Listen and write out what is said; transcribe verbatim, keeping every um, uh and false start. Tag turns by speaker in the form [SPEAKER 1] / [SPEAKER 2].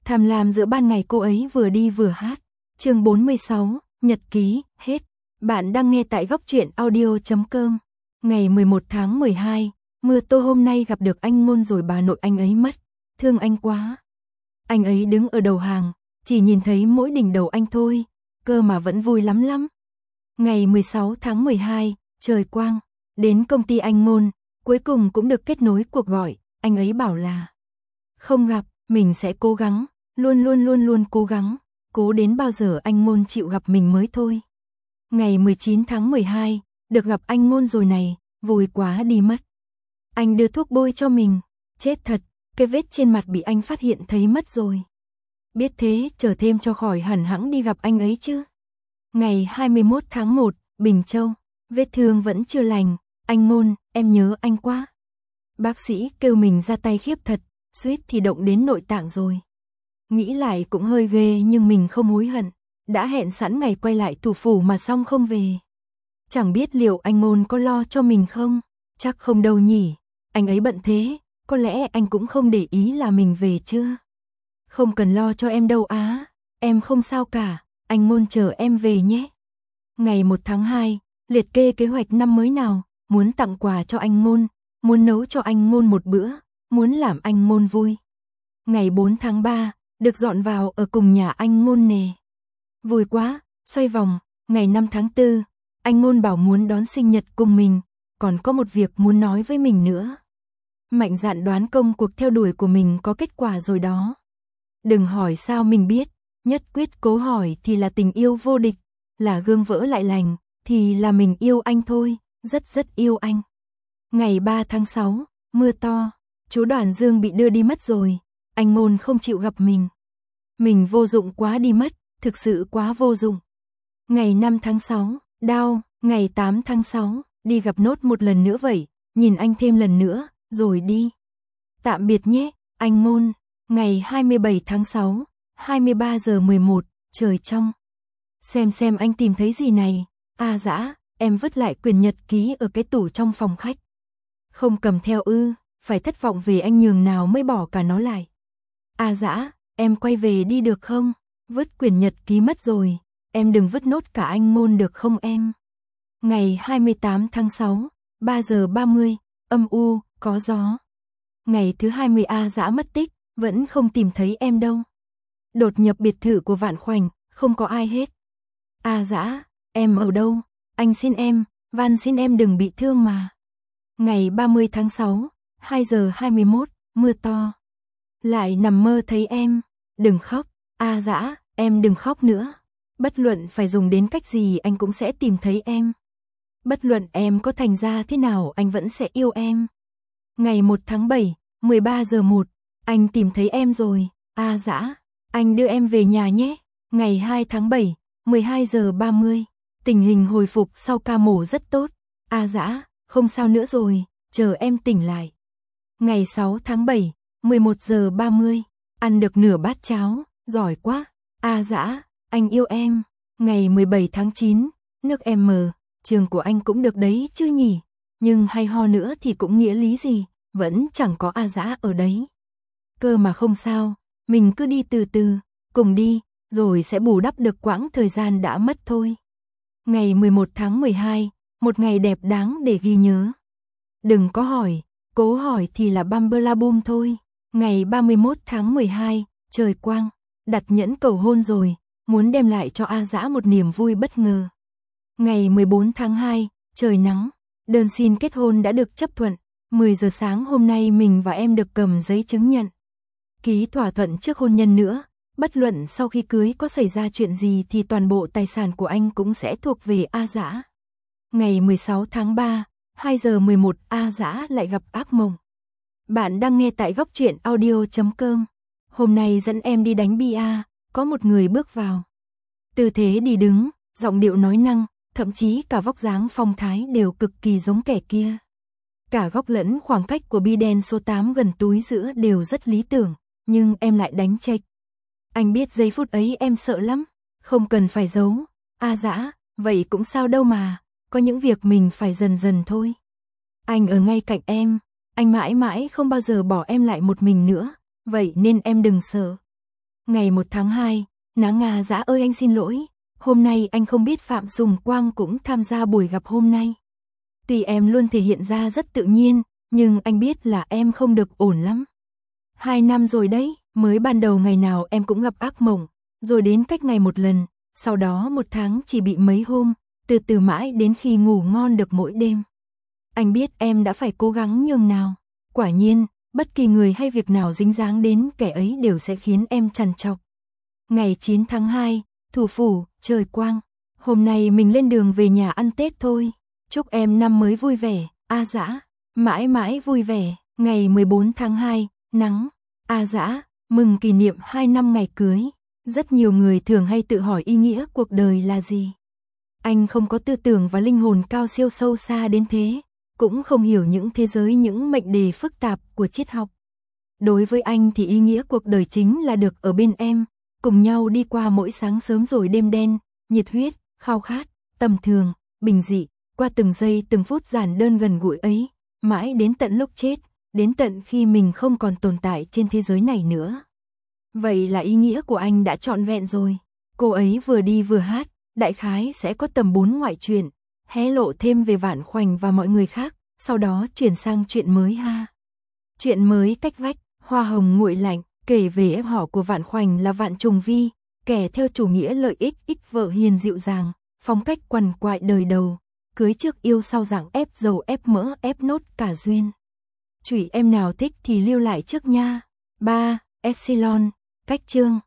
[SPEAKER 1] Tham lam giữa ban ngày cô ấy vừa đi vừa hát. Chương bốn mươi sáu, Nhật ký, hết. Bạn đang nghe tại góc truyện audio chấm com. Ngày mười một tháng mười hai, Mưa Tô hôm nay gặp được anh Ngôn rồi bà nội anh ấy mất. Thương anh quá. Anh ấy đứng ở đầu hàng, chỉ nhìn thấy mỗi đỉnh đầu anh thôi, cơ mà vẫn vui lắm lắm. Ngày mười sáu tháng mười hai, trời quang, đến công ty anh Ngôn, cuối cùng cũng được kết nối cuộc gọi, anh ấy bảo là không gặp, mình sẽ cố gắng, luôn luôn luôn luôn cố gắng, cố đến bao giờ anh Ngôn chịu gặp mình mới thôi. Ngày mười chín tháng mười hai, được gặp anh Ngôn rồi này, vui quá đi mất. Anh đưa thuốc bôi cho mình, chết thật, cái vết trên mặt bị anh phát hiện thấy mất rồi. Biết thế, chờ thêm cho khỏi hẳn hẵng đi gặp anh ấy chứ. Ngày hai mươi mốt tháng một, Bình Châu, vết thương vẫn chưa lành, anh Ngôn, em nhớ anh quá. Bác sĩ kêu mình ra tay khiếp thật, suýt thì động đến nội tạng rồi. Nghĩ lại cũng hơi ghê nhưng mình không hối hận, đã hẹn sẵn ngày quay lại thủ phủ mà xong không về. Chẳng biết liệu anh Ngôn có lo cho mình không, chắc không đâu nhỉ, anh ấy bận thế, có lẽ anh cũng không để ý là mình về chưa. Không cần lo cho em đâu á, em không sao cả, anh Ngôn chờ em về nhé. Ngày một tháng hai, liệt kê kế hoạch năm mới nào, muốn tặng quà cho anh Ngôn, muốn nấu cho anh Ngôn một bữa, muốn làm anh Ngôn vui. Ngày bốn tháng ba, được dọn vào ở cùng nhà anh Ngôn nè. Vui quá, xoay vòng, ngày năm tháng tư, anh Ngôn bảo muốn đón sinh nhật cùng mình, còn có một việc muốn nói với mình nữa. Mạnh dạn đoán công cuộc theo đuổi của mình có kết quả rồi đó. Đừng hỏi sao mình biết, nhất quyết cố hỏi thì là tình yêu vô địch, là gương vỡ lại lành, thì là mình yêu anh thôi, rất rất yêu anh. Ngày ba tháng sáu, mưa to, chú Đoàn Dương bị đưa đi mất rồi, anh Ngôn không chịu gặp mình. Mình vô dụng quá đi mất, thực sự quá vô dụng. Ngày năm tháng sáu, đau, ngày tám tháng sáu, đi gặp nốt một lần nữa vậy, nhìn anh thêm lần nữa, rồi đi. Tạm biệt nhé, anh Ngôn. Ngày hai mươi bảy tháng sáu, hai mươi ba giờ mười một, trời trong. Xem xem anh tìm thấy gì này. À dã, em vứt lại quyển nhật ký ở cái tủ trong phòng khách. Không cầm theo ư, phải thất vọng về anh nhường nào mới bỏ cả nó lại. À dã, em quay về đi được không? Vứt quyển nhật ký mất rồi, em đừng vứt nốt cả anh Ngôn được không em? Ngày hai mươi tám tháng sáu, ba giờ ba mươi, âm u, có gió. Ngày thứ hai mươi A dã mất tích, vẫn không tìm thấy em đâu. Đột nhập biệt thự của Vạn Khoảnh, không có ai hết. A dã, em ở đâu? Anh xin em, van xin em đừng bị thương mà. Ngày ba mươi tháng sáu, hai giờ hai mươi mốt, mưa to. Lại nằm mơ thấy em, đừng khóc, A dã, em đừng khóc nữa. Bất luận phải dùng đến cách gì anh cũng sẽ tìm thấy em. Bất luận em có thành ra thế nào anh vẫn sẽ yêu em. Ngày một tháng bảy, mười ba giờ một, anh tìm thấy em rồi, A dã, anh đưa em về nhà nhé. Ngày hai tháng bảy, mười hai giờ ba mươi, tình hình hồi phục sau ca mổ rất tốt, A dã, không sao nữa rồi, chờ em tỉnh lại. Ngày sáu tháng bảy, mười một giờ ba mươi, ăn được nửa bát cháo, giỏi quá, A dã, anh yêu em. Ngày mười bảy tháng chín, nước em mờ, trường của anh cũng được đấy chứ nhỉ, nhưng hay ho nữa thì cũng nghĩa lý gì, vẫn chẳng có A dã ở đấy. Cơ mà không sao, mình cứ đi từ từ, cùng đi, rồi sẽ bù đắp được quãng thời gian đã mất thôi. Ngày mười một tháng mười hai, một ngày đẹp đáng để ghi nhớ. Đừng có hỏi, cố hỏi thì là bam bơ la bum thôi. Ngày ba mươi mốt tháng mười hai, trời quang, đặt nhẫn cầu hôn rồi, muốn đem lại cho A dã một niềm vui bất ngờ. Ngày mười bốn tháng hai, trời nắng, đơn xin kết hôn đã được chấp thuận, mười giờ sáng hôm nay mình và em được cầm giấy chứng nhận. Ký thỏa thuận trước hôn nhân nữa, bất luận sau khi cưới có xảy ra chuyện gì thì toàn bộ tài sản của anh cũng sẽ thuộc về A dã. Ngày mười sáu tháng ba, hai giờ mười một, A dã lại gặp ác mộng. Bạn đang nghe tại góc truyện audio chấm com. Hôm nay dẫn em đi đánh bia, có một người bước vào. Tư thế đi đứng, giọng điệu nói năng, thậm chí cả vóc dáng phong thái đều cực kỳ giống kẻ kia. Cả góc lẫn khoảng cách của bi đen số tám gần túi giữa đều rất lý tưởng, nhưng em lại đánh chệch. Anh biết giây phút ấy em sợ lắm, không cần phải giấu. A dã, vậy cũng sao đâu mà, có những việc mình phải dần dần thôi. Anh ở ngay cạnh em, anh mãi mãi không bao giờ bỏ em lại một mình nữa, vậy nên em đừng sợ. Ngày một tháng hai, Nắng Nga Dã ơi anh xin lỗi, hôm nay anh không biết Phạm Sùng Quang cũng tham gia buổi gặp hôm nay. Tuy em luôn thể hiện ra rất tự nhiên, nhưng anh biết là em không được ổn lắm. Hai năm rồi đấy, mới ban đầu ngày nào em cũng gặp ác mộng, rồi đến cách ngày một lần, sau đó một tháng chỉ bị mấy hôm, từ từ mãi đến khi ngủ ngon được mỗi đêm. Anh biết em đã phải cố gắng nhường nào. Quả nhiên, bất kỳ người hay việc nào dính dáng đến kẻ ấy đều sẽ khiến em trằn trọc. Ngày chín tháng hai, thủ phủ, trời quang. Hôm nay mình lên đường về nhà ăn Tết thôi. Chúc em năm mới vui vẻ, A Dã. Mãi mãi vui vẻ. Ngày mười bốn tháng hai, nắng. A Dã, mừng kỷ niệm hai năm ngày cưới. Rất nhiều người thường hay tự hỏi ý nghĩa cuộc đời là gì. Anh không có tư tưởng và linh hồn cao siêu sâu xa đến thế, cũng không hiểu những thế giới những mệnh đề phức tạp của triết học. Đối với anh thì ý nghĩa cuộc đời chính là được ở bên em, cùng nhau đi qua mỗi sáng sớm rồi đêm đen, nhiệt huyết, khao khát, tầm thường, bình dị, qua từng giây từng phút giản đơn gần gũi ấy, mãi đến tận lúc chết, đến tận khi mình không còn tồn tại trên thế giới này nữa. Vậy là ý nghĩa của anh đã trọn vẹn rồi. Cô ấy vừa đi vừa hát, đại khái sẽ có tầm bốn ngoại truyện, hé lộ thêm về Vạn Khoảnh và mọi người khác, sau đó chuyển sang chuyện mới ha. Chuyện mới cách vách, hoa hồng nguội lạnh, kể về em họ của Vạn Khoảnh là Vạn Trùng Vi, kẻ theo chủ nghĩa lợi ích, ích vợ hiền dịu dàng, phong cách quằn quại đời đầu, cưới trước yêu sau dạng ép dầu ép mỡ ép nốt cả duyên. Chửi em nào thích thì lưu lại trước nha. ba. Epsilon, cách chương.